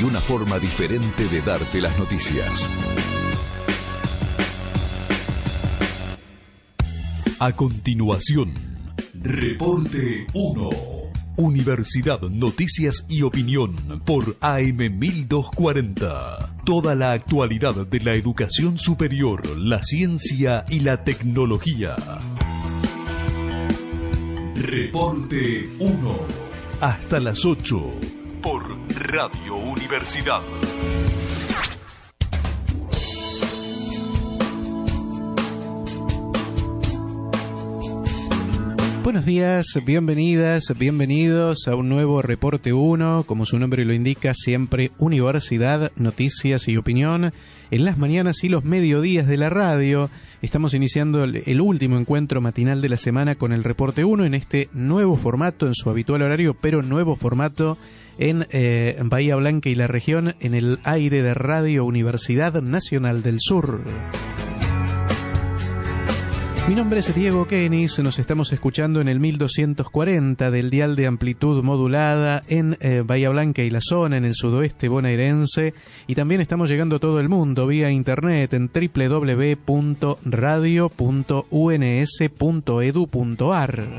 una forma diferente de darte las noticias. A continuación, Reporte 1. Universidad, Noticias y Opinión por AM 1240. Toda la actualidad de la educación superior, la ciencia y la tecnología. Reporte 1. Hasta las 8 por Radio Universidad. Buenos días, bienvenidas, bienvenidos a un nuevo Reporte 1, como su nombre lo indica, siempre Universidad, Noticias y Opinión, en las mañanas y los mediodías de la radio. Estamos iniciando el último encuentro matinal de la semana con el Reporte 1 en este nuevo formato, en su habitual horario, pero nuevo formato en Bahía Blanca y la región, en el aire de Radio Universidad Nacional del Sur. Mi nombre es Diego Kenis, nos estamos escuchando en el 1240 del dial de amplitud modulada en Bahía Blanca y la zona, en el sudoeste bonaerense, y también estamos llegando a todo el mundo vía internet en www.radio.uns.edu.ar.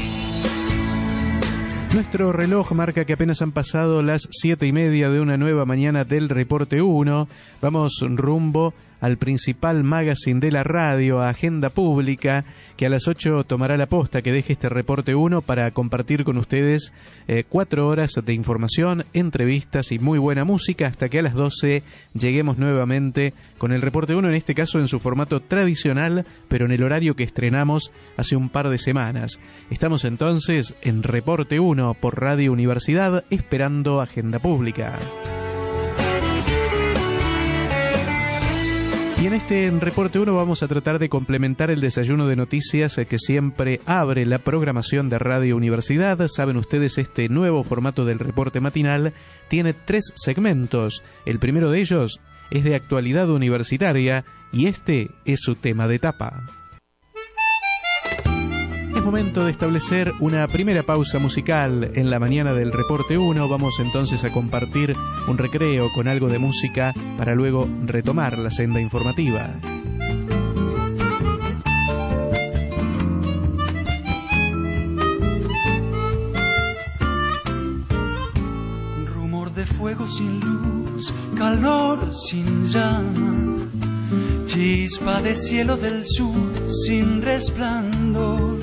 Nuestro reloj marca que apenas han pasado las 7:30 de una nueva mañana del Reporte 1. Vamos rumbo al principal magazine de la radio, a Agenda Pública, que a las 8 tomará la posta que deje este Reporte 1 para compartir con ustedes 4 horas de información, entrevistas y muy buena música, hasta que a las 12 lleguemos nuevamente con el Reporte 1, en este caso en su formato tradicional, pero en el horario que estrenamos hace un par de semanas. Estamos entonces en Reporte 1 por Radio Universidad, esperando Agenda Pública. Y en este Reporte 1 vamos a tratar de complementar el desayuno de noticias que siempre abre la programación de Radio Universidad. Saben ustedes, este nuevo formato del reporte matinal tiene 3 segmentos. El primero de ellos es de actualidad universitaria y este es su tema de tapa. Es momento de establecer una primera pausa musical en la mañana del Reporte 1. Vamos entonces a compartir un recreo con algo de música para luego retomar la senda informativa. Rumor de fuego sin luz, calor sin llama, chispa de cielo del sur sin resplandor.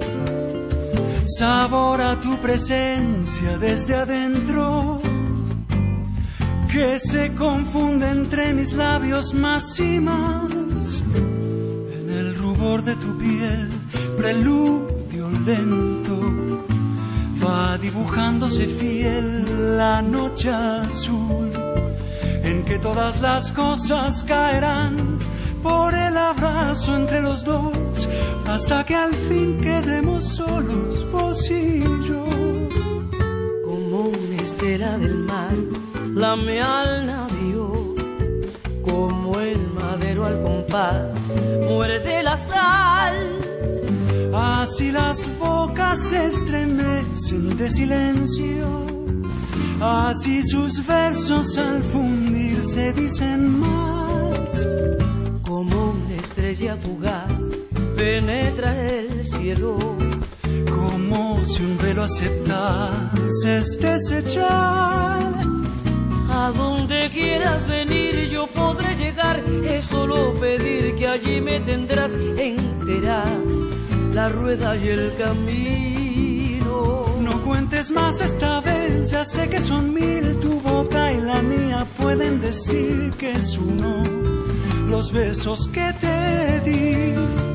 Sabor a tu presencia desde adentro, que se confunde entre mis labios más y más. En el rubor de tu piel, preludio lento, va dibujándose fiel la noche azul, en que todas las cosas caerán por el abrazo entre los dos, hasta que al fin quedemos solos, vos y yo. Como una estela del mar, lame al navío, como el madero al compás, muerde la sal. Así las bocas se estremecen de silencio, así sus versos al fundirse dicen más. Como una estrella fugaz penetra el cielo, como si un velo aceptase es desechar. A donde quieras venir yo podré llegar, es solo pedir que allí me tendrás entera, la rueda y el camino. No cuentes más esta vez, ya sé que son 1000, tu boca y la mía pueden decir que es uno los besos que te di.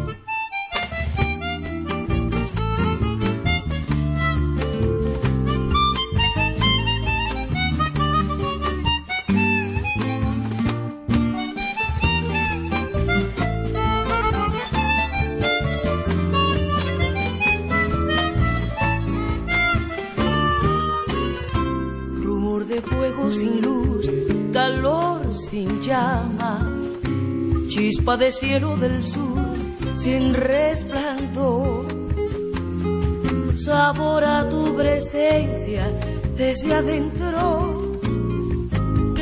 Sin luz, calor sin llama, chispa de cielo del sur sin resplandor, sabor a tu presencia desde adentro,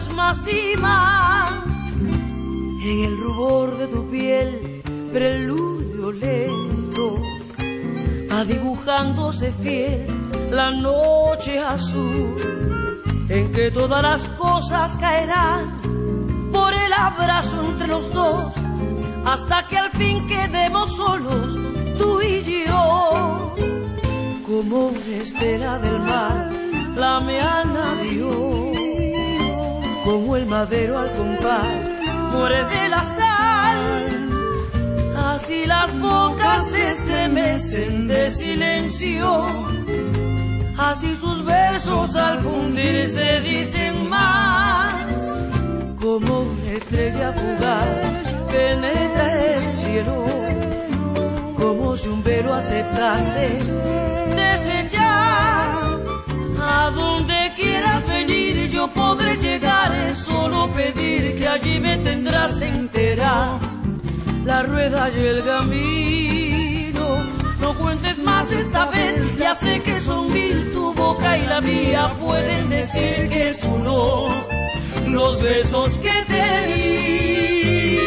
labios más y más. En el rubor de tu piel, preludio lento, va dibujándose fiel la noche azul, en que todas las cosas caerán por el abrazo entre los dos, hasta que al fin quedemos solos, tú y yo. Como una estela del mar, flamean a Dios, como el madero al compás, muere de la sal. Así las bocas se estremecen de silencio, así sus versos al fundirse dicen más. Como una estrella fugaz penetra el cielo, como si un velo aceptase desechar. A donde quieras venir yo podré llegar, es solo pedir que allí me tendrás entera. La rueda y el camino, no cuentes más esta vez, ya sé que son mil, tu boca y la mía pueden decir que es uno los besos que te di.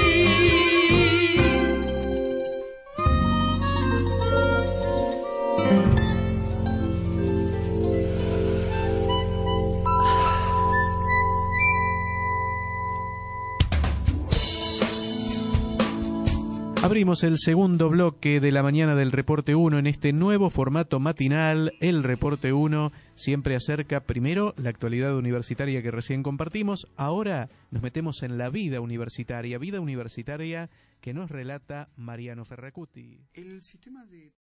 Abrimos el segundo bloque de la mañana del Reporte 1 en este nuevo formato matinal. El Reporte 1 siempre acerca primero la actualidad universitaria que recién compartimos. Ahora nos metemos en la vida universitaria que nos relata Mariano Ferracuti. El sistema de